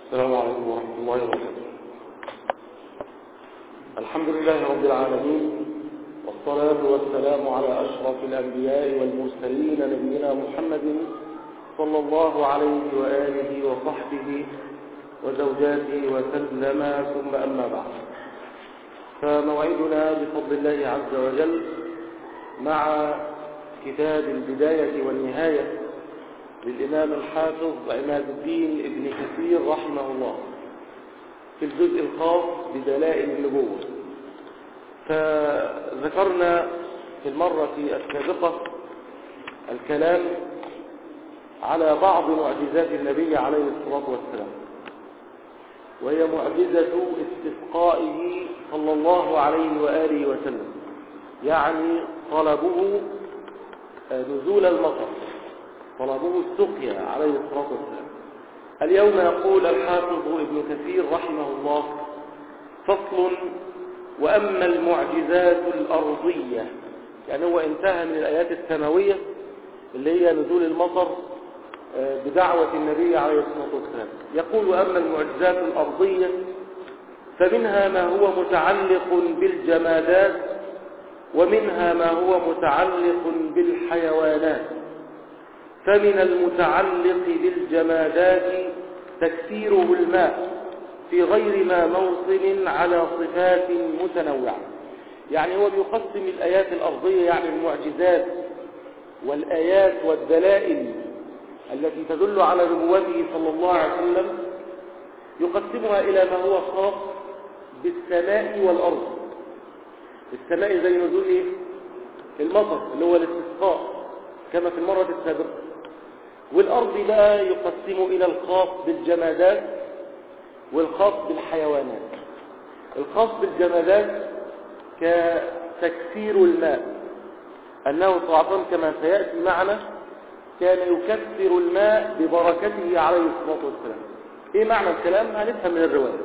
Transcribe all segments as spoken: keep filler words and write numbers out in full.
السلام عليكم ورحمة الله وبركاته. الحمد لله رب العالمين، والصلاة والسلام على أشرف الأنبياء والمرسلين نبينا محمد صلى الله عليه وآله وصحبه وزوجاته وسلم، ثم أما بعد، فموعدنا بفضل الله عز وجل مع كتاب البداية والنهاية للإمام الحافظ عماد الدين ابن كثير رحمه الله في الجزء الخاص بدلائل النبوة. فذكرنا في المرة السابقة الكلام على بعض معجزات النبي عليه الصلاة والسلام، وهي معجزة استسقائه صلى الله عليه وآله وسلم، يعني طلبه نزول المطر، طلبه السقيا عليه الصلاة والسلام. اليوم يقول الحافظ ابن كثير رحمه الله: فصل: وأما المعجزات الأرضية، يعني هو انتهى من الآيات السماوية اللي هي نزول المطر بدعوة النبي عليه الصلاة والسلام. يقول: وأما المعجزات الأرضية فمنها ما هو متعلق بالجمادات، ومنها ما هو متعلق بالحيوانات. فمن المتعلق بالجمادات تكثيره الماء في غير ما موطن على صفات متنوعة. يعني هو بيقسم الآيات الأرضية، يعني المعجزات والآيات والدلائل التي تدل على نبوته صلى الله عليه وسلم، يقسمها إلى ما هو خاص بالسماء والأرض. السماء زي نزول إيه؟ المطر اللي هو الاستسقاء كما في المرة السابقة. والأرض بقى يقسم إلى الخاص بالجمادات والخاص بالحيوانات. الخاص بالجمادات كتكثير الماء، أنه صلى الله عليه وسلم كما سيأتي معنا كان يكثر الماء ببركته عليه الصلاة والسلام. إيه معنى الكلام؟ هنفهم من الرواية.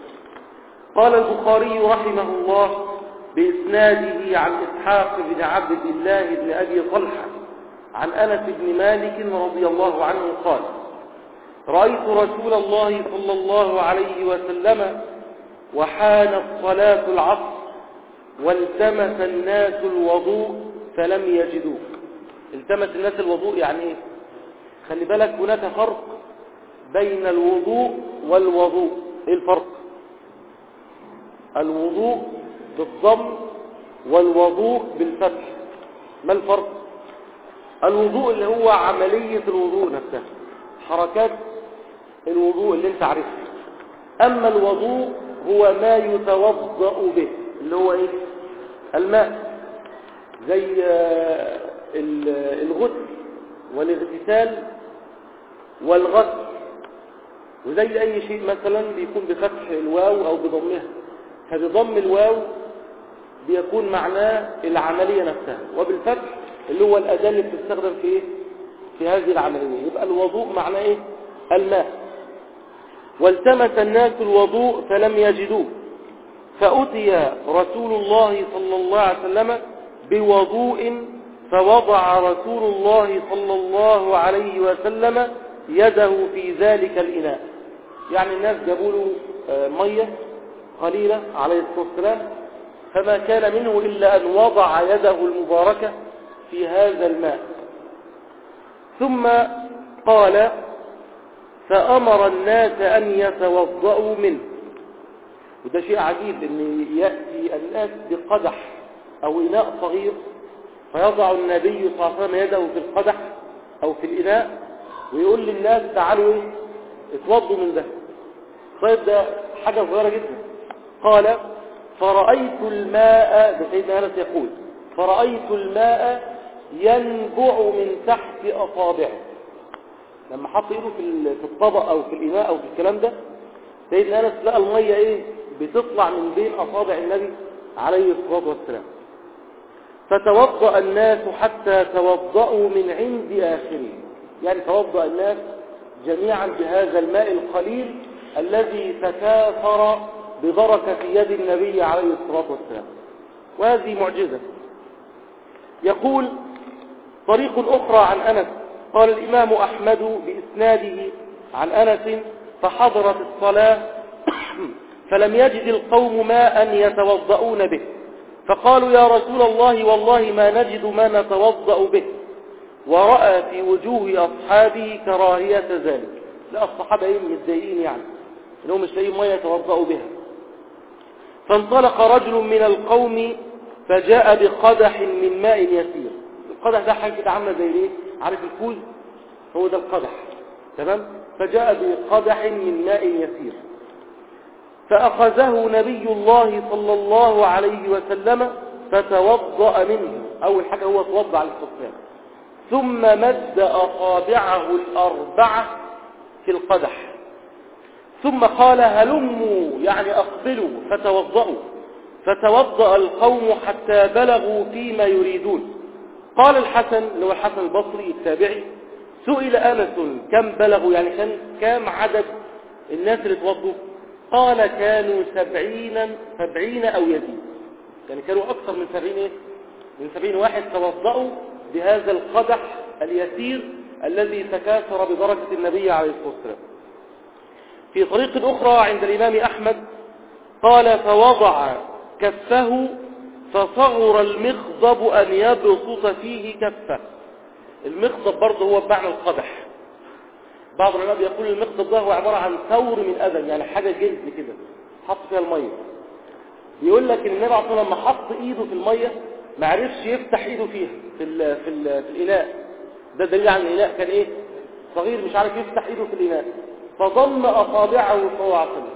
قال البخاري رحمه الله بإسناده عن إسحاق بن عبد الله بن أبي طلحة عن أنس بن مالك رضي الله عنه قال: رأيت رسول الله صلى الله عليه وسلم وحانت صلاة العصر والتمس الناس الوضوء فلم يجدوه. التمس الناس الوضوء يعني ايه؟ خلي بالك، هناك فرق بين الوضوء والوضوء. ايه الفرق؟ الوضوء بالضم والوضوء بالفتح. ما الفرق؟ الوضوء اللي هو عملية الوضوء نفسها، حركات الوضوء اللي انت عارفها. اما الوضوء هو ما يتوضأ به، اللي هو ايه؟ الماء، زي الغسل والاغتسال والغسل، وزي اي شيء مثلا بيكون بفتح الواو او بضمها. فبضم الواو بيكون معناه العملية نفسها، وبالفتح اللي هو الأداة اللي بتستخدم في إيه؟ في هذه العملية. يبقى الوضوء معناه إيه؟ الماء. والتمس الناس الوضوء فلم يجدوه، فأتي رسول الله صلى الله عليه وسلم بوضوء، فوضع رسول الله صلى الله عليه وسلم يده في ذلك الإناء. يعني الناس جابوا له مية قليلة عليه الصلاة والسلام، فما كان منه إلا أن وضع يده المباركة في هذا الماء. ثم قال: فأمر الناس أن يتوضأوا منه. وده شيء عجيب، أن يأتي الناس بقدح أو إناء صغير، فيضع النبي صلى الله عليه وسلم يده في القدح أو في الإناء ويقول للناس: تعالوا إيه؟ اتوضوا من ده. طيب ده حاجة صغيرة جدا. قال: فرأيت الماء، ده سيدنا أنس يقول: فرأيت الماء ينبع من تحت أصابعه. لما حط ايده في الطبق او في الإناء او في الكلام ده، سيدنا أنس لقى المية ايه؟ بتطلع من بين أصابع النبي عليه الصلاة والسلام. فتوضأ الناس حتى توضأوا من عند آخرين، يعني توضأ الناس جميعا بهذا الماء القليل الذي تكاثر ببركة يد النبي عليه الصلاة والسلام. وهذه معجزة. يقول: طريق أخرى عن أنس، قال الإمام أحمد بإسناده عن أنس: فحضرت الصلاة فلم يجد القوم ماء يتوضؤون به، فقالوا يا رسول الله والله ما نجد ما نتوضأ به، ورأى في وجوه أصحابه كراهية ذلك. لا الصحابة ايه متضايقين يعني انهم مش لاقيين ميه يتوضأوا بها. فانطلق رجل من القوم فجاء بقدح من ماء يسير. القدح ده حاجه كده عامله زي ايه، عارف الكوز، هو ده القدح، تمام. فجاء بقدح من ماء يسير فأخذه نبي الله صلى الله عليه وسلم فتوضأ منه. أول حاجة هو توضأ على الصفان، ثم مد أصابعه الأربعة في القدح، ثم قال هلموا يعني أقبلوا فتوضأوا، فتوضأ القوم حتى بلغوا فيما يريدون. قال الحسن اللي هو الحسن البصري التابعي سئل أنس كم بلغوا، يعني كان كام عدد الناس اللي توضوا؟ قال كانوا سبعين سبعين أو يزيد، يعني كانوا أكثر من سبعين إيه؟ من سبعين واحد توضأوا بهذا القدح اليسير الذي تكاثر ببركة النبي عليه الصلاة والسلام. في طريق أخرى عند الإمام أحمد قال فوضع كفه فصغر المخضب أن يبسط فيه كفه. المخضب برضه هو بمعنى القدح. بعض العلماء يقول المخضب ده هو عبارة عن ثور من أذن، يعني حاجة جلد كده حط فيها المية. يقول لك ان النبي عليه الصلاة والسلام لما حط ايده في المية ما عرفش يفتح ايده فيها في ال في, ال في الإناء. ده دليل على الإناء كان ايه، صغير مش عارف يفتح ايده في الإناء، فضم أصابعه صلى الله عليه وسلم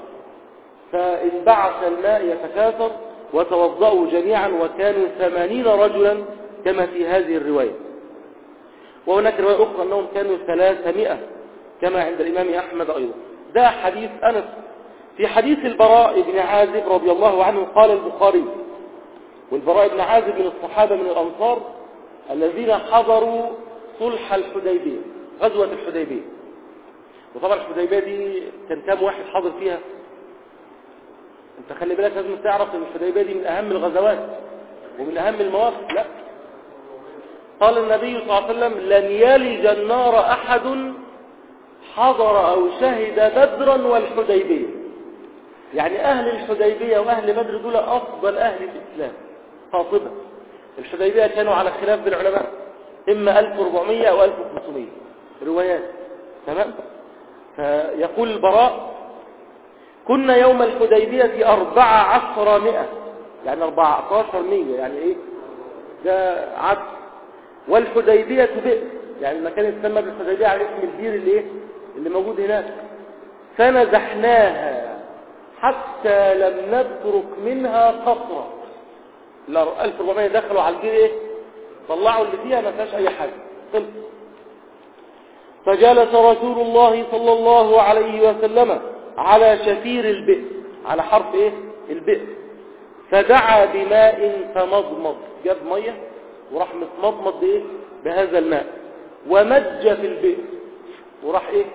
فانبعث الماء يتكاثر وتوضأوا جميعا، وكانوا ثمانين رجلا كما في هذه الرواية. وهناك رواية أخرى أنهم كانوا ثلاثمائة كما عند الإمام أحمد أيضا. ده حديث أنس. في حديث البراء بن عازب رضي الله عنه قال البخاري، والبراء بن عازب من الصحابة من الأنصار الذين حضروا صلح الحديبية، غزوة الحديبية. وطبعا الحديبية دي كان كام واحد حاضر فيها؟ انت خلي بالك لازم تعرف ان الحديبية دي من أهم الغزوات ومن أهم المواقف. لا، قال النبي صلى الله عليه وسلم لن يلج النار أحد حضر أو شهد بدرا والحديبية. يعني أهل الحديبية وأهل بدر دول أفضل أهل الإسلام قاطبة. الحديبية كانوا على خلاف بالعلماء، إما ألف وأربعمائة أو ألف وخمسمائة روايات، تمام. فيقول البراء كنا يوم الحديبية أربعة عشر مئة، يعني أربعة عشر مية، يعني إيه ده عدد. والحديبية بئر، يعني المكان يسمى بالحديبية على اسم البير اللي إيه اللي موجود هناك. فنزحناها حتى لم نترك منها قطرة. ال ألف وأربعمائة دخلوا على البير ايه، طلعوا اللي فيها ما فيهاش اي حاجه، خلص. فجلس رسول الله صلى الله عليه وسلم على شفير البئر، على حرف ايه البئر، فدعا بماء فمضمض، جاب ميه وراح متمضمض بايه بهذا الماء، ومج في البئر، وراح ايه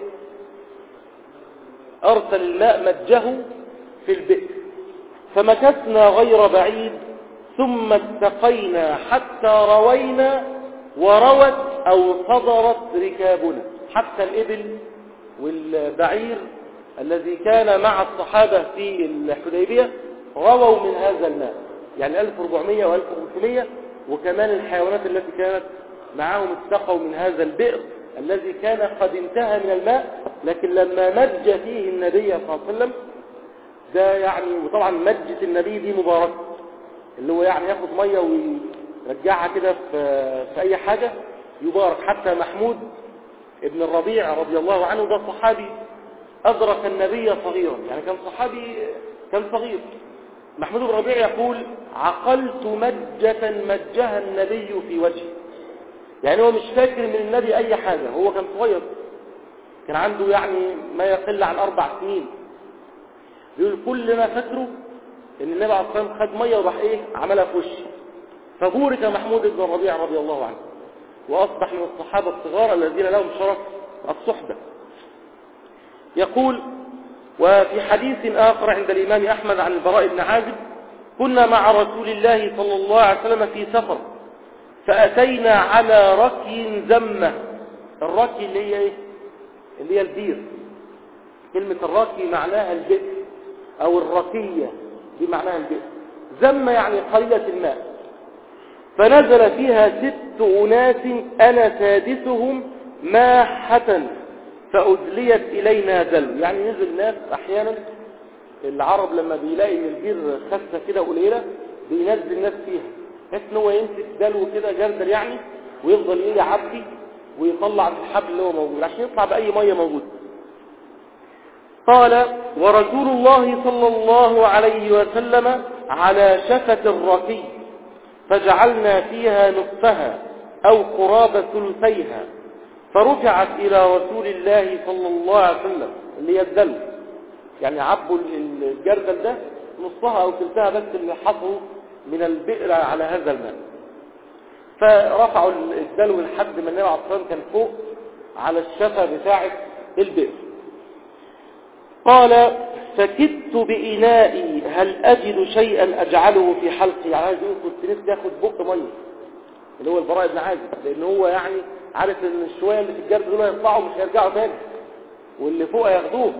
ارسل الماء مجه في البئر. فمكثنا غير بعيد ثم اتقينا حتى روينا وروت أو صدرت ركابنا، حتى الإبل والبعير الذي كان مع الصحابة في الحديبية رووا من هذا الماء، يعني ألف وأربعمائة وألف وخمسمائة، وكمان الحيوانات التي كانت معهم اتقوا من هذا البئر الذي كان قد انتهى من الماء، لكن لما مج فيه النبي صلى الله عليه وسلم ده يعني، وطبعا مجة النبي دي مباركة، اللي هو يعني ياخد مية ويرجعها كده في, في أي حاجة يبارك. حتى محمود ابن الربيع رضي الله عنه ده صحابي أدرك النبي صغيرا، يعني كان صحابي كان صغير. محمود بن الربيع يقول عقلت مجة مجها النبي في وجهه، يعني هو مش فاكر من النبي أي حاجة، هو كان صغير، كان عنده يعني ما يقل عن أربع سنين. يقول كل ما فاكره ان النبي عليه الصلاه والسلام خد ميه وراح ايه عملها في وشه، فبورك محمود بن الربيع رضي الله عنه، واصبح من الصحابه الصغار الذين لهم شرف الصحبه. يقول وفي حديث اخر عند الامام احمد عن البراء بن عازب كنا مع رسول الله صلى الله عليه وسلم في سفر فاتينا على ركي زمه. الركي اللي هي ايه اللي هي البير، كلمة الراكي معناها البئر أو الركية، دي معناها البئر. زم يعني قليلة الماء. فنزل فيها ست أناس أنا سادسهم ماحة فأدليت إلينا دلو. يعني نزل ناس أحيانا العرب لما بيلاقي ان البير خسة كده قليلة بينزل الناس فيها، بحيث ان هو يمسك دلو كده جردل يعني، ويفضل ايه يعبي ويطلع الحبل اللي هو موجود عشان يطلع بأي مية موجودة. قال ورسول الله صلى الله عليه وسلم على شفة الركي فجعلنا فيها نصفها أو قرابة ثلثيها، فرفعت إلى رسول الله صلى الله عليه وسلم اللي هي الدلو، يعني عبوا الجردل ده نصها أو ثلثها بس اللي حصلوا من البئر على هذا الماء. فرفعوا الدلو لحد ما النبي عليه الصلاة والسلام كان فوق على الشفة بتاعة البئر. قال فكدت بإنائي هل أجد شيئا أجعله في حلقي. عايز يقول كنت نفسي ياخد بق مية اللي هو البراء بن عازب، لأن هو يعني عارف ان الشوية اللي في الجرد دول هيطلعوا مش هيرجعوا تاني واللي فوق هياخدوه.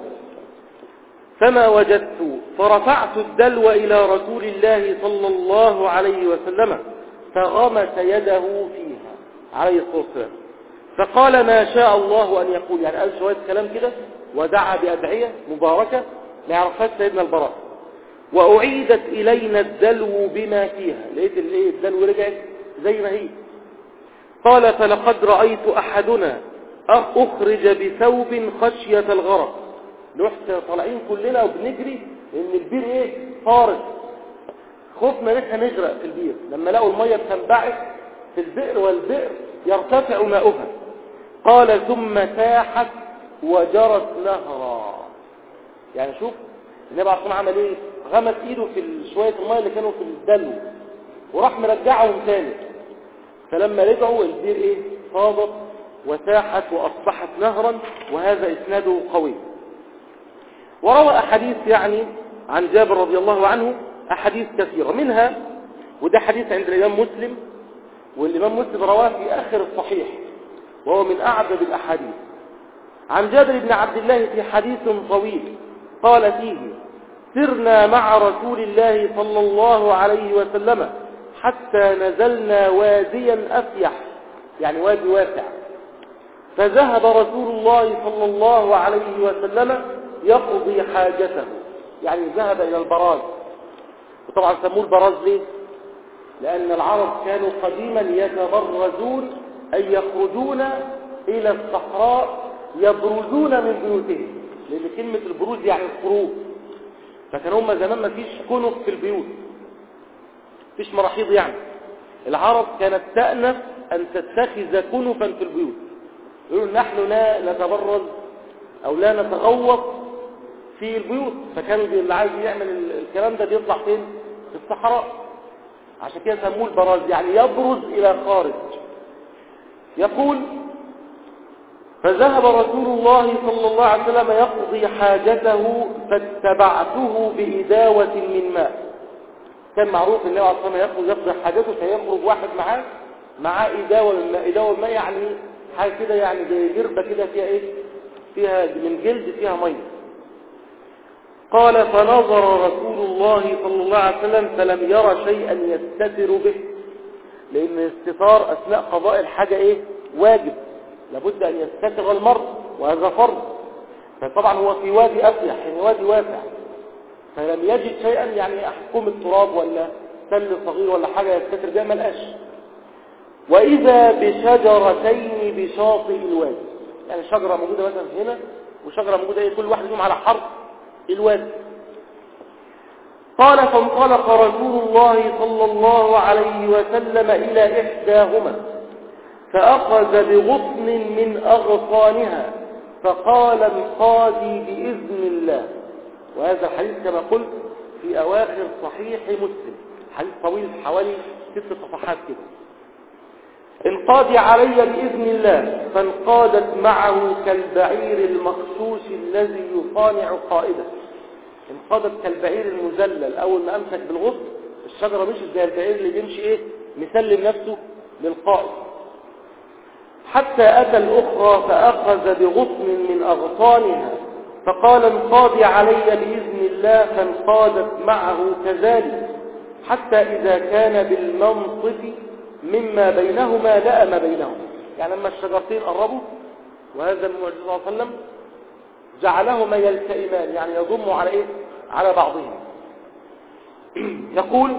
فما وجدت فرفعت الدلو إلى رسول الله صلى الله عليه وسلم فغمس يده فيها عليه الصلاة والسلام فقال ما شاء الله أن يقول. يعني قال شوية كلام كده ودعا بأدعية مباركة ما يعرفهاش سيدنا البراء. وأعيدت إلينا الدلو بما فيها، لقيت الايه الدلو رجعت زي ما هي. قال فلقد رأيت أحدنا أخرج بثوب خشية الغرق. رحت طالعين كلنا وبنجري لأن البير ايه فارغ، خوفنا نحن نغرق في البير لما لقوا المية بتنبعث في البئر والبئر يرتفع ماؤها. قال ثم ساحت وجرت نهرا. يعني شوف النبي عليه الصلاة والسلام عمل ايه، غمس ايده في شوية المية اللي كانوا في الدلو وراح مرجعهم تاني. فلما رجعوا البير ايه فاضت وساحت واصبحت نهرا. وهذا اسناده قوي. وروى احاديث يعني عن جابر رضي الله عنه احاديث كثيرة منها، وده حديث عند الامام مسلم، والامام مسلم رواه في اخر الصحيح وهو من اعذب الاحاديث، عن جابر بن عبد الله في حديث طويل قال فيه سرنا مع رسول الله صلى الله عليه وسلم حتى نزلنا واديا أفيح، يعني وادي واسع، فذهب رسول الله صلى الله عليه وسلم يقضي حاجته، يعني ذهب إلى البراز. وطبعا سموه البراز ليه؟ لأن العرب كانوا قديما يتبرزون أي يخرجون إلى الصحراء يبرزون من بيوتهم، لأن كلمة البروز يعني الخروج. فكان هم زمان ما فيش كنف في البيوت، فيش مراحيض، يعني العرب كانت تأنف أن تتخذ كنفا في البيوت. يقولوا نحن لا نتبرز أو لا نتغوط في البيوت، فكان اللي عايز يعمل الكلام ده بيطلع فين؟ في الصحراء. عشان كده سموه البراز، يعني يبرز إلى خارج. يقول فذهب رسول الله صلى الله عليه وسلم يقضي حاجته فاتبعته بإداوة من ماء. كان معروف النبي عليه الصلاة والسلام يقضي حاجته فيخرج واحد معاه معاه إداوة من ماء. إداوة من ماء يعني حاجة كده، يعني زي جربة كده فيها إيه؟ فيها من جلد فيها مية. قال فنظر رسول الله صلى الله عليه وسلم فلم يرى شيئا يستتر به، لأن الاستتار أثناء قضاء الحاجة إيه؟ واجب، لابد أن يستتر المرء وهذا فرض. فطبعا هو في وادي أفيح، يعني وادي واسع، فلم يجد شيئا يعني أحكم التراب ولا سل صغير ولا حاجة يستتر بها، ملقاش. وإذا بشجرتين بشاطئ الوادي، يعني شجرة موجودة مثلا هنا وشجرة موجودة إيه؟ كل واحد منهم على حرف الوادي. قال فانطلق رسول الله صلى الله عليه وسلم إلى إحداهما فأخذ بغصن من أغصانها فقال انقادي بإذن الله. وهذا الحديث كما قلت في أواخر صحيح مسلم، حديث طويل حوالي ست صفحات كده. انقادي علي بإذن الله، فانقادت معه كالبعير المخشوش الذي يصانع قائده. انقادت كالبعير المذلل، أول ما أمسك بالغصن الشجرة مشت زي البعير اللي بيمشي إيه؟ مسلم نفسه للقائد. حتى أتى الأخرى فأخذ بغصن من أغصانها فقال انقادي علي بإذن الله، فانقادت معه كذلك، حتى إذا كان بالمنصف مما بينهما لأ ما بينهما. يعني لما الشجرتين قربوا، وهذا من معجزة صلى الله عليه وسلم، جعلهما يلتئمان، يعني يضموا على إيه؟ على بعضهم. يقول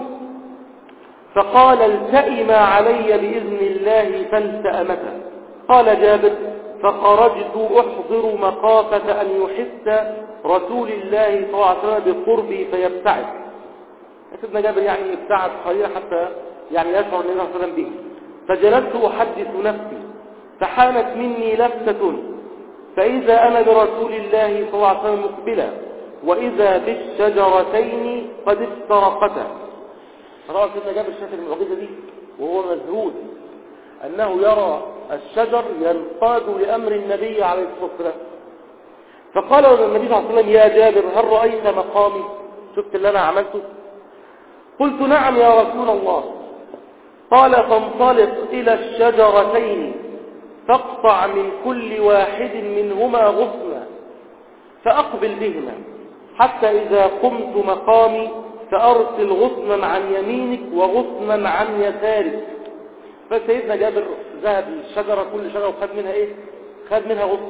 فقال التئما علي بإذن الله فالتأمتا. قال جابر فخرجت أحضر مخافة أن يحس رسول الله صلى الله عليه وسلم بقربي فيبتعد. سيدنا جابر يعني ابتعد قليلا حتى يعني يشعر النبي صلى الله عليه وسلم به. فجلست أحدث نفسي، فحانت مني لفتة، فإذا أنا برسول الله صلى الله عليه وسلم مقبلا، وإذا بالشجرتين قد افترقتا. رأى سيدنا جابر شاف المعجزة دي وهو مذهول أنه يرى الشجر ينقاد لأمر النبي عليه الصلاة والسلام. فقال النبي صلى الله عليه وسلم يا جابر هل رأيت مقامي؟ شفت اللي أنا عملته؟ قلت نعم يا رسول الله. قال فانطلق إلى الشجرتين فاقطع من كل واحد منهما غصنا فأقبل بهما، حتى إذا قمت مقامي فأرسل غصنا عن يمينك وغصنا عن يسارك. فسيدنا جابر ذهب للشجرة، كل شجرة وخد منها إيه؟ خد منها غصن.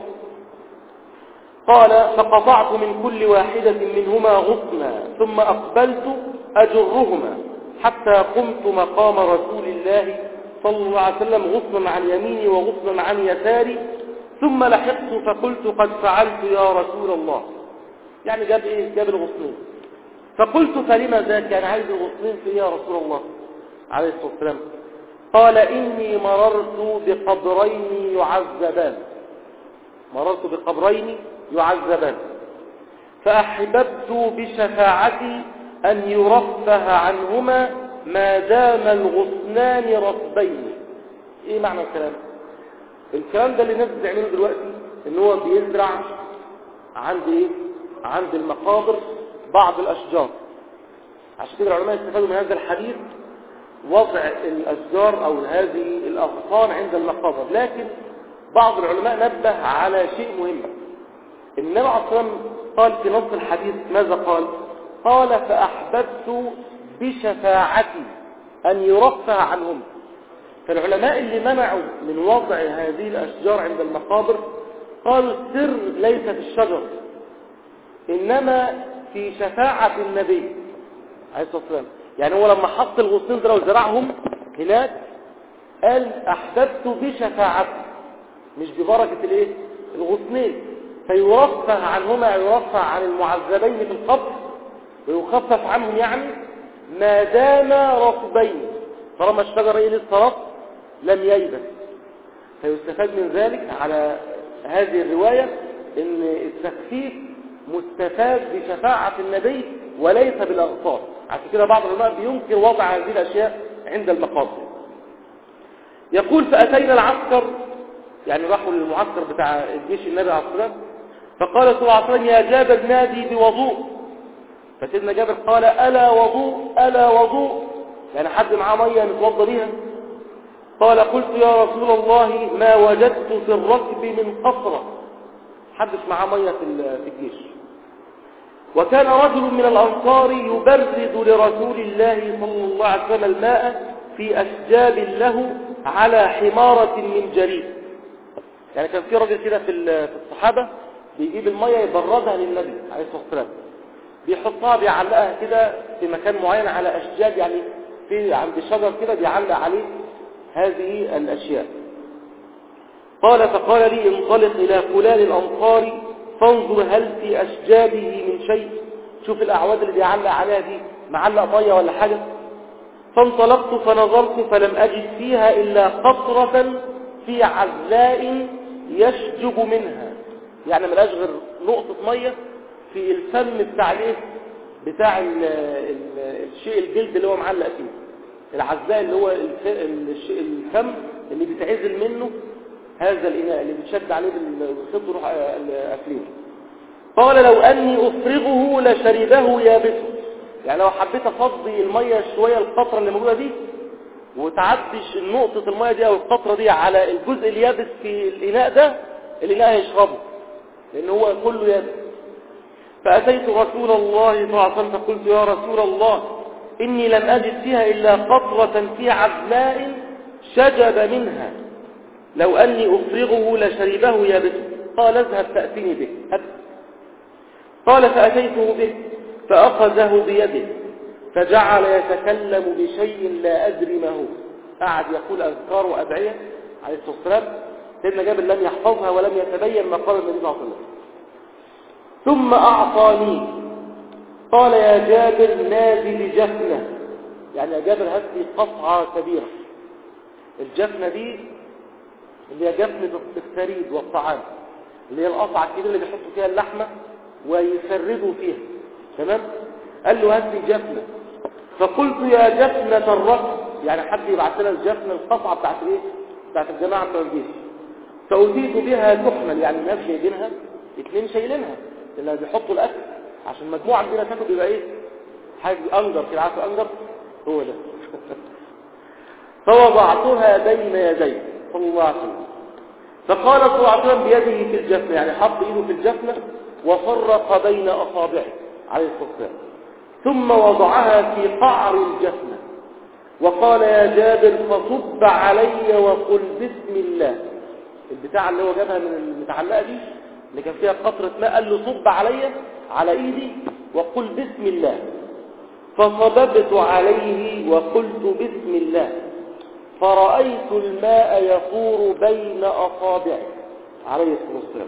قال فقطعت من كل واحدة منهما غصنا ثم أقبلت أجرهما حتى قمت مقام رسول الله صلى الله عليه وسلم غصنا عن يميني وغصنا عن يساري، ثم لحقت فقلت قد فعلت يا رسول الله. يعني جاب إيه؟ جاب الغصنين. فقلت فلما ذاك؟ يعني عايز الغصنين في إيه يا رسول الله عليه الصلاة والسلام؟ قال إني مررت بقبرين يعذبان مررت بقبرين يعذبان فأحببت بشفاعتي أن يرفه عنهما ما دام الغصنان رطبين. إيه معنى الكلام؟ الكلام ده اللي الناس بتعمله دلوقتي إن هو بيزرع عند إيه؟ عند المقابر بعض الأشجار. عشان كده العلماء استفادوا من هذا الحديث وضع الأشجار أو هذه الأغصان عند المقابر. لكن بعض العلماء نبه على شيء مهم. النبي عليه الصلاة والسلام قال في نص الحديث ماذا قال؟ قال فأحببت بشفاعتي أن يرفه عنهم. فالعلماء اللي منعوا من وضع هذه الأشجار عند المقابر قالوا السر ليس في الشجر، إنما في شفاعة النبي عليه الصلاة والسلام. يعني هو لما حط الغصنين دول وزرعهم هناك قال أحببت بشفاعتي، مش ببركة الايه؟ الغصنين، فيرفه عنهما، يرفه عن المعذبين في القبر ويخفف عنهم، يعني ما دام رطبين، طالما الشجر ايه لسه رطب لم ييبس. فيستفاد من ذلك على هذه الرواية ان التخفيف مستفاد بشفاعة النبي وليس بالأغصان. عشان كده بعض العلماء بينكر وضع هذه الأشياء عند المقابر. يقول فأتينا العسكر، يعني راحوا للمعسكر بتاع الجيش النبي عليه الصلاة والسلام، فقال صلى الله عليه وسلم يا جابر نادي بوضوء. فسيدنا جابر قال ألا وضوء ألا وضوء، يعني حد معاه مية نتوضى بيها؟ قال قلت يا رسول الله ما وجدت في الركب من قطرة، حدش معاه مية في الجيش. وكان رجل من الأنصار يبرد لرسول الله صلى الله عليه وسلم الماء في أشجاب له على حمارة من جريد. يعني كان في راجل كده في الصحابة بيجيب المية يبردها للنبي عليه الصلاة والسلام، بيحطها بيعلقها كده في مكان معين على أشجاب، يعني في عند شجر كده بيعلق عليه هذه الأشياء. قال فقال لي انطلق إلى فلان الأنصاري فانظر هل في أشجابه من شيء، شوف الأعواد اللي بيعلق عليها دي معلق مية ولا حاجة. فانطلقت فنظرت فلم أجد فيها إلا قطرة في عزلاء يشجب منها، يعني ملاش غير نقطة مية في الفم بتاع الايه بتاع ال ال الشيء الجلد اللي هو معلق فيه، العزلاء اللي هو الفم اللي بيتعزل منه هذا الإناء اللي بتشد عليه بالخيط وروح أكليه. قال لو أني أفرغه لشربه يابسه، يعني لو حبيت أفضي المية شوية القطرة اللي موجودة دي وتعدش نقطة المية دي أو القطرة دي على الجزء اليابس في الإناء ده، الإناء هيشربه لأن هو كله يابس. فأتيت رسول الله صلى الله عليه وسلم فقلت يا رسول الله إني لم أجد فيها إلا قطرة في عذلاء شجب منها لو أني أفرغه لشربه يابسه. قال اذهب فأتني به. قال فأتيته به فأخذه بيده فجعل يتكلم بشيء لا أدري ما هو. قعد يقول أذكار وأدعية عليه الصلاة والسلام. سيدنا جابر لم يحفظها ولم يتبين ما قال النبي صلى الله عليه وسلم. ثم أعطاني قال يا جابر نادي بجفنة، يعني يا جابر هات لي قطعة كبيرة. الجفنة دي اللي هي جفنة الثريد والطعام، اللي هي القطعة الكبيرة اللي بيحطوا فيها اللحمة ويسردوا فيها، تمام؟ قال له هات لي جفنة. فقلت يا جفنة الركب، يعني حد يبعث لنا الجفنة القطعة بتاعت ايه؟ بتاعت الجماعة بتوع الجيش. فأتيت بها تحمل، يعني الناس جايبينها اتنين شايلينها اللي بيحطوا الأكل عشان مجموعة عندنا تاكل بيبقى ايه؟ حاجة أنجر كده، عارف أنجر؟ هو ده. فوضعتها بين يدي صلى الله عليه وسلم. فقال صلى الله عليه وسلم بيده في الجفنة، يعني حط ايده في الجفنة وفرق بين أصابعه عليه الصلاة والسلام، ثم وضعها في قعر الجفنة وقال يا جابر فصب علي وقل بسم الله. البتاع اللي هو جابها من المتعلقة دي اللي كان فيها قطرة ماء، قال له صب علي على ايدي وقل بسم الله. فصببت عليه وقلت بسم الله فرأيت الماء يفور بين أصابعه عليه الصلاة والسلام.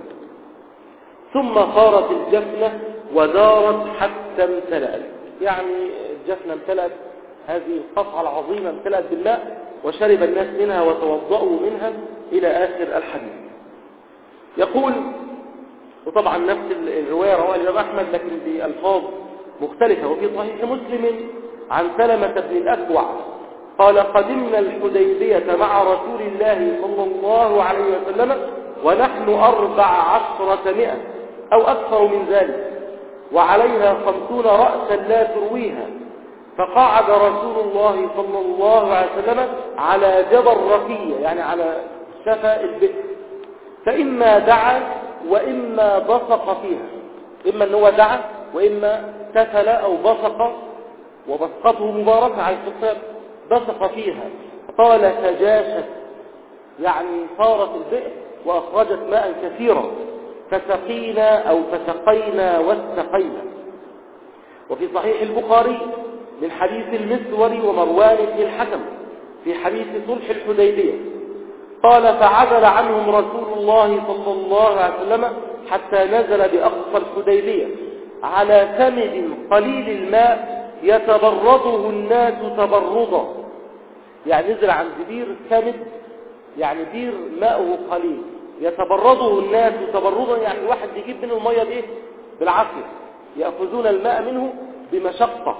ثم صارت الجفنة ودارت حتى امتلأت، يعني الجفنة امتلأت، هذه القطعة العظيمة امتلأت بالماء وشرب الناس منها وتوضأوا منها إلى آخر الحديث. يقول، وطبعا نفس الرواية رواه الإمام أحمد لكن بألفاظ مختلفة، وفي صحيح مسلم عن سلمة بن الأكوع قال قدمنا الحديبية مع رسول الله صلى الله عليه وسلم ونحن أربع عشرة مئة أو أكثر من ذلك وعليها خمسون رأسا لا ترويها. فقعد رسول الله صلى الله عليه وسلم على جبل رقية، يعني على شفا البئر، فإما دعا وإما بصق فيها، إما أنه دعا وإما تفل أو بصق، وبصقته مباركة عليه الصلاة والسلام، بصق فيها. قال تجاشت، يعني صارت البئر وأخرجت ماء كثيرا، فسقينا أو فسقينا واستقينا. وفي صحيح البخاري من حديث المسور ومروان بن الحكم في حديث صلح الحديبية قال فعدل عنهم رسول الله صلى الله عليه وسلم حتى نزل بأقصى الحديبية على ثمد قليل الماء يتبرده الناس تبردا، يعني نزل عند بير ثمد، يعني بير ماءه قليل يتبرده الناس تبردا، يعني الواحد يجيب منه المية بايه؟ بالعافية، يأخذون الماء منه بمشقة.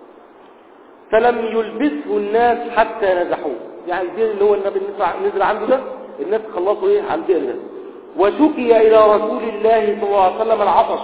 فلم يلبسه الناس حتى نزحوه، يعني البير اللي هو النبي نزل عنده ده الناس خلصوا ايه على البير ده. وشكي الى رسول الله صلى الله عليه وسلم العطش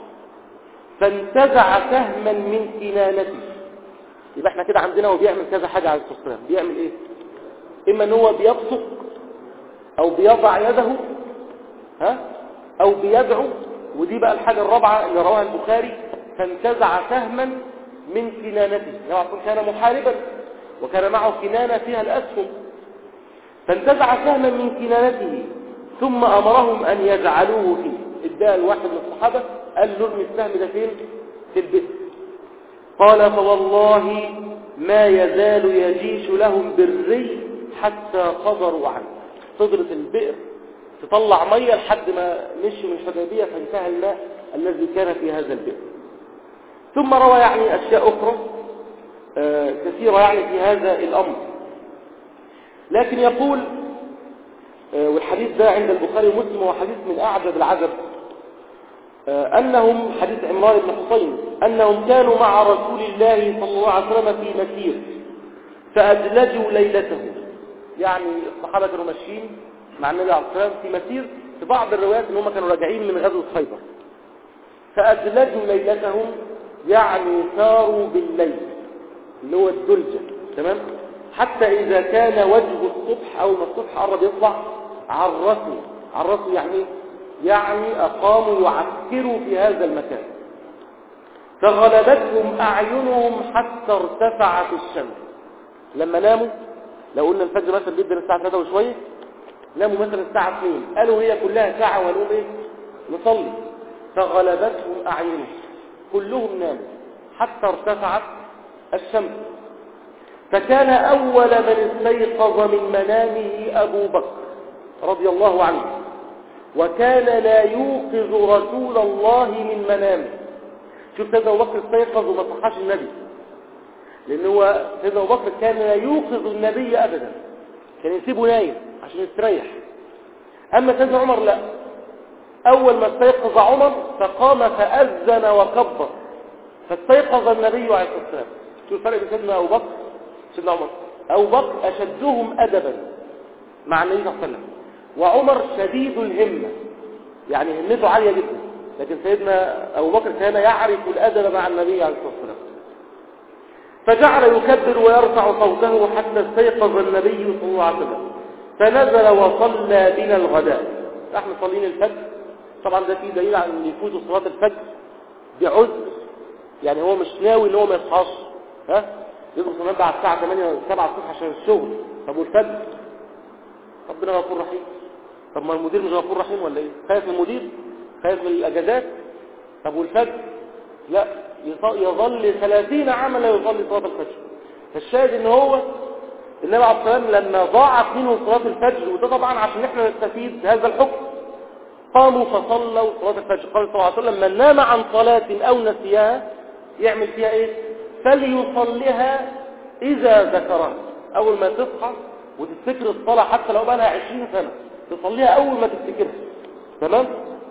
فانتزع سهما من كنانته. يبقى احنا كده عندنا وبيعمل كذا حاجة على الصلاة والسلام. بيعمل ايه؟ اما ان هو بيبصق او بيضع يده، ها، او بيدعو، ودي بقى الحاجة الرابعة اللي رواها البخاري، فانتزع سهما من كنانته. يعني كان محاربا وكان معه كنانة فيها الأسهم، فانتزع سهما من كنانته ثم أمرهم أن يجعلوه فيه. اداء الواحد من الصحابة قال له ارمي السهم ده فين؟ في البئر. قال فوالله ما يزال يجيش لهم بالري حتى قدروا عنه. صدرة البئر تطلع مية لحد ما مشوا من الحديبية فانتهى الماء الذي كان في هذا البئر. ثم روى يعني أشياء أخرى آه كثيرة يعني في هذا الأمر، لكن يقول آه والحديث ده عند البخاري ومسلم وحديث من أعجب العجب، آه أنهم حديث عمران بن حصين أنهم كانوا مع رسول الله صلى الله عليه وسلم في مسير فأدلجوا ليلته. يعني الصحابة كانوا ماشيين مع النبي عليه الصلاة والسلام في مسير، في بعض الروايات ان هم كانوا راجعين من غزوة خيبر، فأدلجوا ليلتهم، يعني ساروا بالليل اللي هو الدلجة، تمام، حتى إذا كان وجه الصبح أو ما الصبح قرب يطلع عرسوا. عرسوا يعني يعني أقاموا يعسكروا في هذا المكان، فغلبتهم أعينهم حتى ارتفعت الشمس. لما ناموا، لو قلنا الفجر مثلا بيبدأ الساعة ثلاثة وشوية، ناموا مثلا الساعة اثنين، قالوا هي كلها ساعة ونقوم ايه نصلي. فغلبتهم أعينهم، كلهم ناموا حتى ارتفعت الشمس. فكان أول من استيقظ من منامه أبو بكر رضي الله عنه، وكان لا يوقظ رسول الله من منامه. شوف سيدنا أبو بكر استيقظ وما صحاش النبي، لأن هو سيدنا أبو بكر كان لا يوقظ النبي أبدا، كان يسيبه نايم عشان يستريح. أما سيدنا عمر لا، أول ما استيقظ عمر فقام فأذن وكبر، فاستيقظ النبي عليه الصلاة والسلام. شوف الفرق بين سيدنا أبو بكر سيدنا عمر. أبو بكر أشدهم أدبا مع النبي صلى الله عليه وسلم، وعمر شديد الهمة، يعني همته عالية جدا، لكن سيدنا أبو بكر كان يعرف الأدب مع النبي عليه الصلاة والسلام. فجعل يكبر ويرفع صوته حتى استيقظ النبي صلى الله عليه وسلم، فنزل وصلى بنا الغداء. احنا صلين الفجر، طبعا ده فيه دليل على ان يفوت صلاة الفجر بعذر، يعني هو مش ناوي ان هو ما يصحاش، ها يدخل صلاة بعد الساعة ثمانية سبعة الصبح عشان الشغل. طب والفجر؟ ربنا غفور رحيم. طب ما المدير مش غفور رحيم ولا ايه؟ خايف من المدير؟ خايف من الاجازات؟ طب والفجر؟ لا، يظل ثلاثين عاما لا يصلي صلاة الفجر. فالشاهد ان هو النبي عليه الصلاة والسلام لما ضاعت منه صلاة الفجر، وده طبعا عشان احنا نستفيد هذا الحكم، قاموا فصلوا صلاة الفجر. قال صلى الله عليه وسلم: من نام عن صلاة او نسيها يعمل فيها ايه؟ فليصليها اذا ذكرها. اول ما تصحى وتفتكر الصلاة، حتى لو بقى لها عشرين سنة، تصليها اول ما تفتكرها. تمام؟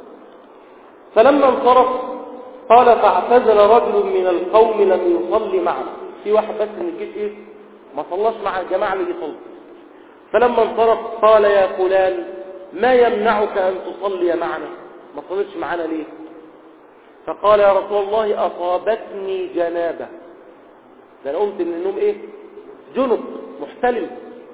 فلما انصرف قال: فاعتزل رجل من القوم لم يصلي معه. في واحد بس من الجيش ايه ما صلاش مع الجماعة اللي يصلي. فلما انصرف قال: يا فلان، ما يمنعك ان تصلي معنا؟ ما صليتش معنا ليه؟ فقال: يا رسول الله، اصابتني جنابه، ده انا قمت من النوم ايه جنب محتلم.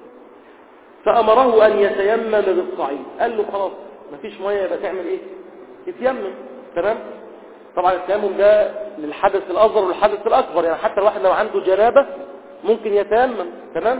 فامره ان يتيمم بالصعيد. قال له: خلاص مفيش ميه، يبقى تعمل ايه؟ يتيمم. تمام؟ طبعا التيمم ده للحدث الاصغر والحدث الاكبر، يعني حتى الواحد لو عنده جنابه ممكن يتيمم. تمام؟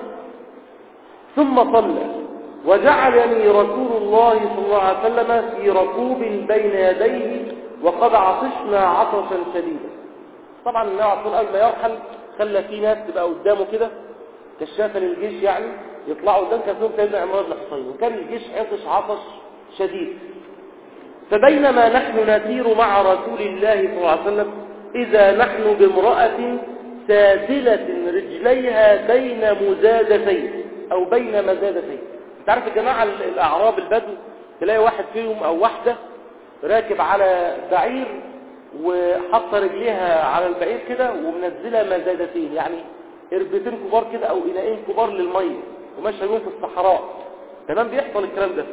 ثم صلى، وجعلني رسول الله صلى الله عليه وسلم في ركوب بين يديه وقد عطشنا عطشا شديدا. طبعا النبي عليه الصلاه والسلام قبل ما يرحل خلى في ناس تبقى قدامه كده كشافه للجيش، يعني يطلعوا قدام. كان فيهم سيدنا عمران بن حصين، وكان الجيش عطش عطش شديد. فبينما نحن نسير مع رسول الله صلى الله عليه وسلم إذا نحن بامرأة سادلة رجليها بين مزادتين أو بين مزادتين. انت عارف الجماعة الأعراب البدو، تلاقي واحد فيهم أو واحدة راكب على بعير وحط رجليها على البعير كده ومنزلة مزادتين، يعني إربتين كبار كده أو إناءين كبار للمية، وماشية بيهم في الصحراء. تمام؟ بيحصل الكلام ده.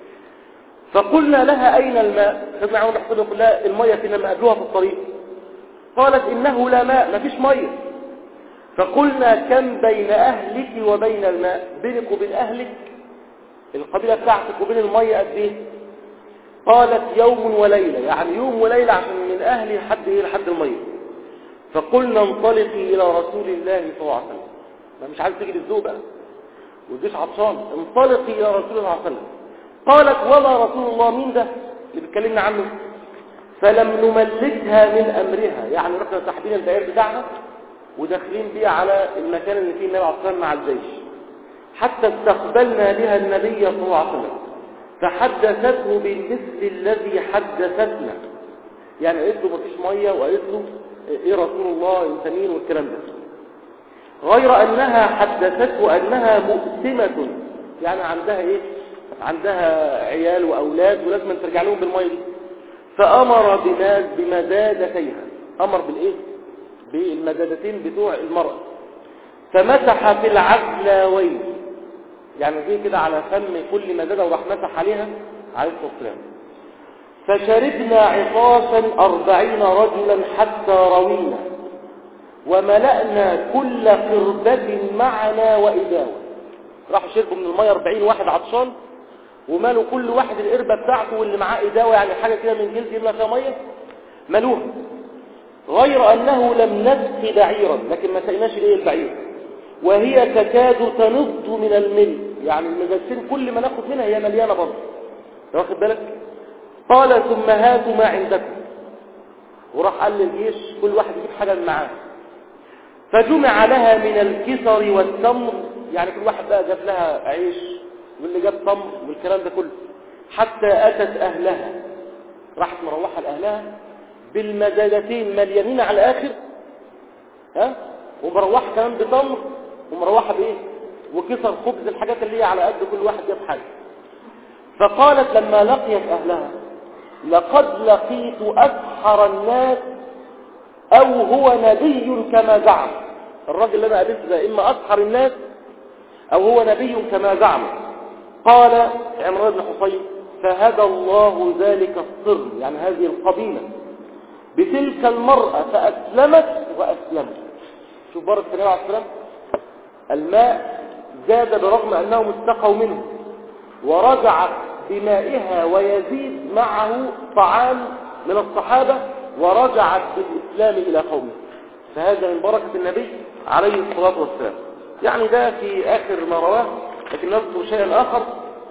فقلنا لها: أين الماء؟ سيدنا عمر بن يقول لها: المية فينا، ما قابلوها في الطريق. قالت: إنه لا ماء، ما فيش مية. فقلنا: كم بين أهلك وبين الماء؟ بينك وبين أهلك القبيلة بتاعتك وبين المية قد إيه؟ قالت: يوم وليلة، يعني يوم وليلة عشان من أهلي لحد إيه؟ لحد المية. فقلنا: انطلقي إلى رسول الله صلى الله عليه وسلم. ما مش عايز تيجي للذوق بقى والجيش عطشان. انطلقي إلى رسول الله صلى الله عليه وسلم. قالت: وما رسول الله؟ مين ده اللي بيتكلمنا عنه؟ فلم نملكها من أمرها، يعني رحنا ساحبين البعير بتاعها وداخلين بيه على المكان اللي فيه النبي عليه الصلاة والسلام مع الجيش، حتى استقبلنا بها النبي صلى الله عليه وسلم فحدثته بالمثل الذي حدثتنا. يعني قالت له مفيش ميه، وقالت له ايه رسول الله انت مين والكلام ده، غير انها حدثته انها مؤتمة، يعني عندها ايه؟ عندها عيال واولاد ولازم ترجع لهم بالميه دي. فامر بناس بمزادتيها، امر بالايه؟ بالمزادتين بتوع المرأة. فمسح في العدلاوين، يعني زي كده على فم كل مزادة وراح مسح عليها عليه الصلاة والسلام. فشربنا عطاشا أربعين رجلا حتى روينا، وملأنا كل قربة معنا وإداوة. راحوا شربوا من المية أربعين واحد عطشان، ومالوا كل واحد القربة بتاعته واللي معاه إداوة، يعني حاجة كده من جلد يملى فيها مية، ملوها. غير أنه لم نسق بعيرا، لكن ما سقناش إليه البعير، وهي تكاد تنض من الملء، يعني المجالسين كل ما ناخد منها هي مليانة برضه، واخد بالك؟ قال ثم هاتوا ما عندكم، وراح قال للجيش كل واحد يجيب حاجة من معاه، فجمع لها من الكسر والتمر، يعني كل واحد بقى جاب لها عيش واللي جاب تمر والكلام ده كله، حتى أتت أهلها، راحت مروحة لأهلها بالمزادتين مليانين على الآخر، ها، ومروحة كمان بتمر، ومروحة بإيه؟ وكسر خبز، الحاجات اللي هي على قد كل واحد جاب حاجة. فقالت لما لقيت أهلها لقد لقيت أسحر الناس أو هو نبي كما زعم. الراجل اللي أنا قابلته ده إما أسحر الناس أو هو نبي كما زعم. قال عمران بن حصين فهدى الله ذلك الصر، يعني هذه القبيلة، بتلك المرأة فأسلمت وأسلمت. شوف بركة النبي عليه السلام، الماء زاد برغم أنهم استقوا منه، ورجعت بمائها ويزيد معه طعام من الصحابة، ورجعت بالإسلام إلى قومه. فهذا من بركة النبي عليه الصلاة والسلام. يعني ده في آخر ما رواه، لكن نذكر شيئا آخر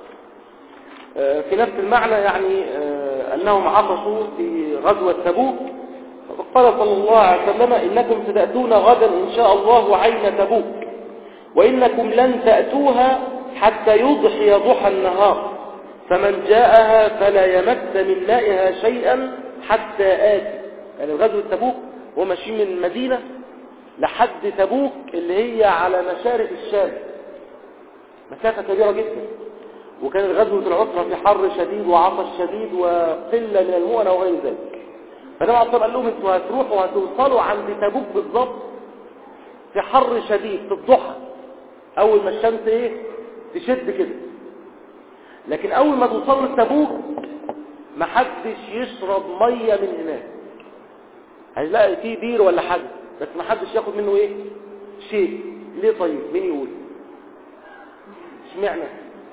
في نفس المعنى، يعني أنهم عطشوا في غزوة تبوك، فقال صلى الله عليه وسلم إنكم ستأتون غدا إن شاء الله عين تبوك، وإنكم لن تأتوها حتى يضحي ضحى النهار، فمن جاءها فلا يمس من مائها شيئا حتى آتي. يعني غزوة تبوك هو ماشي من المدينة لحد تبوك اللي هي على مشارف الشام، مسافة كبيرة جدا، وكانت غزوة العسرة في حر شديد وعطش شديد وقلة من المؤنة وغير ذلك. فنبع الصلاة قال لهم انتوا هتروحوا وهتوصلوا عند تبوك بالضبط في حر شديد في الضحى، أول ما الشمس ايه تشد كده، لكن أول ما توصلوا لتبوك ما حدش يشرب مية من هناك، هيلاقي فيه بير ولا حاجة، بس ما حدش ياخد منه ايه شيء. ليه طيب؟ مين يقول؟ اشمعنى؟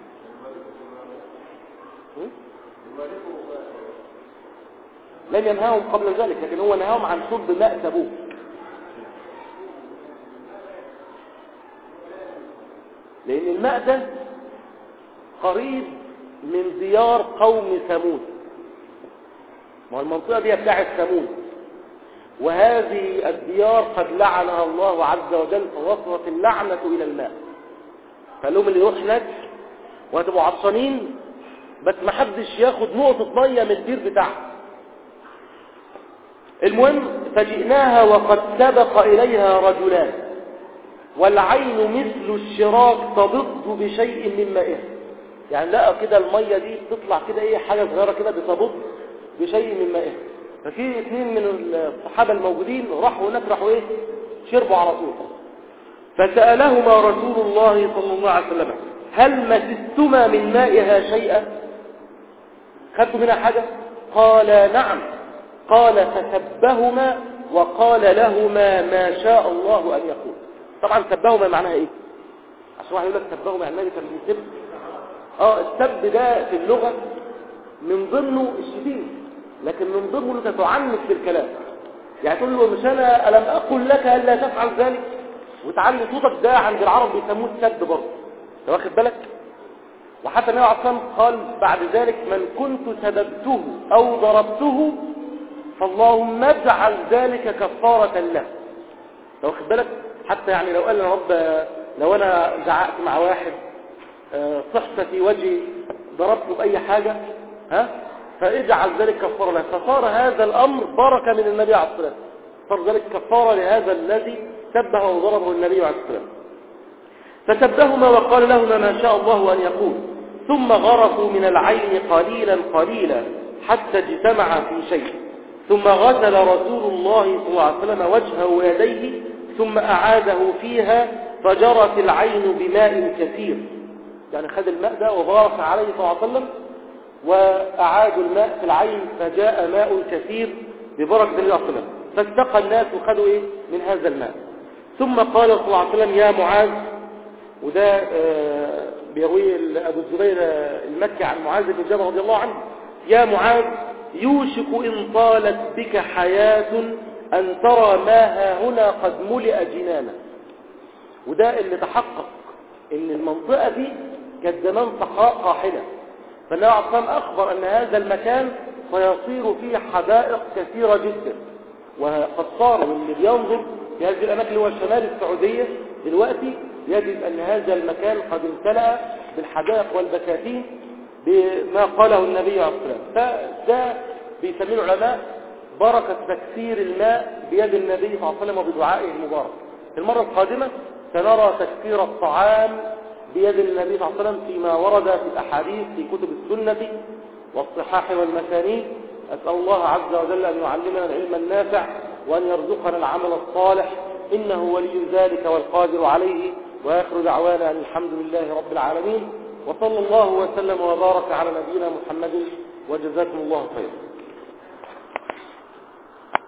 لم ينهاهم قبل ذلك، لكن هو نهاهم عن شرب ماء تبوك. لأن الماء ده قريب من ديار قوم ثمود، ما المنطقة دي بتاعت ثمود، وهذه الديار قد لعنها الله عز وجل، فوصلت اللعنة إلى الماء. فقال لهم اللي يروح هناك وهتبقوا عطشانين بس ما حدش ياخد نقطة مية من البير بتاعها. المهم فجئناها وقد سبق إليها رجلان، والعين مثل الشراك تبض بشيء من مائها، يعني لقى كده المية دي بتطلع كده ايه حاجة صغيرة كده بتبض بشيء من مائها. ففي اثنين من الصحابة الموجودين راحوا هناك، راحوا ايه شربوا على طول. فسألهما رسول الله صلى الله عليه وسلم هل مسستما من مائها شيئا؟ خدتوا منها حاجة؟ قال نعم. قال فسبهما وقال لهما ما شاء الله أن يقول. طبعا سبهما معناها ايه؟ عشان واحد يقول لك سبهما يعني النبي كان بيسب. اه السب ده في اللغة من ضمنه الشتيمة، لكن من ضمنه انت تعنف في الكلام، يعني تقول له مش انا الم اقل لك الا تفعل ذلك، وتعلي صوتك. ده عند العرب بيسموه السب برضه، انت واخد بالك؟ وحتى النبي عليه الصلاه والسلام قال بعد ذلك من كنت سببته او ضربته فاللهم اجعل ذلك كفارة له، انت واخد بالك؟ حتى يعني لو قال يا رب لو انا زعقت مع واحد صحت في وجهي ضربته باي حاجه، ها فاجعل ذلك كفاره له. فصار هذا الامر بركه من النبي عليه الصلاه والسلام، صار ذلك كفاره لهذا الذي سبه وضربه النبي عليه الصلاه والسلام. فسبهما وقال لهما ما شاء الله ان يقول، ثم غرفوا من العين قليلا قليلا حتى اجتمع في شيء، ثم غسل رسول الله صلى الله عليه وسلم وجهه ويديه ثم اعاده فيها فجرت العين بماء كثير، يعني خد الماء ده وبارك عليه صلى الله عليه وسلم وأعادوا الماء في العين فجاء ماء كثير ببركة النبي صلى الله عليه وسلم، فاستقى الناس وخدوا إيه من هذا الماء. ثم قال صلى الله عليه وسلم يا معاذ، وده بيروي أبو الزبير المكي عن معاذ بن جبل رضي الله عنه، يا معاذ يوشك إن طالت بك حياة أن ترى ما ها هنا قد ملئ جنانا. وده اللي تحقق ان المنطقة دي كانت زمان صحراء قاحلة، فالنبي عليه الصلاة والسلام أخبر أن هذا المكان سيصير فيه حدائق كثيرة جدا. وقد صار واللي بينظر في هذه الأماكن اللي هو شمال السعودية دلوقتي يجد أن هذا المكان قد امتلأ بالحدائق والبساتين بما قاله النبي عليه الصلاة والسلام. فده بيسميه العلماء بركة تكثير الماء بيد النبي صلى الله عليه وسلم وبدعائه المبارك. في المرة القادمة سنرى تكثير الطعام بيد النبي صلى الله عليه وسلم فيما ورد في الأحاديث في كتب السنة والصحاح والمسانيد. أسأل الله عز وجل أن يعلمنا العلم النافع وأن يرزقنا العمل الصالح، إنه ولي ذلك والقادر عليه. وآخر دعوانا أن الحمد لله رب العالمين، وصلى الله وسلم وبارك على نبينا محمد، وجزاكم الله خيرا.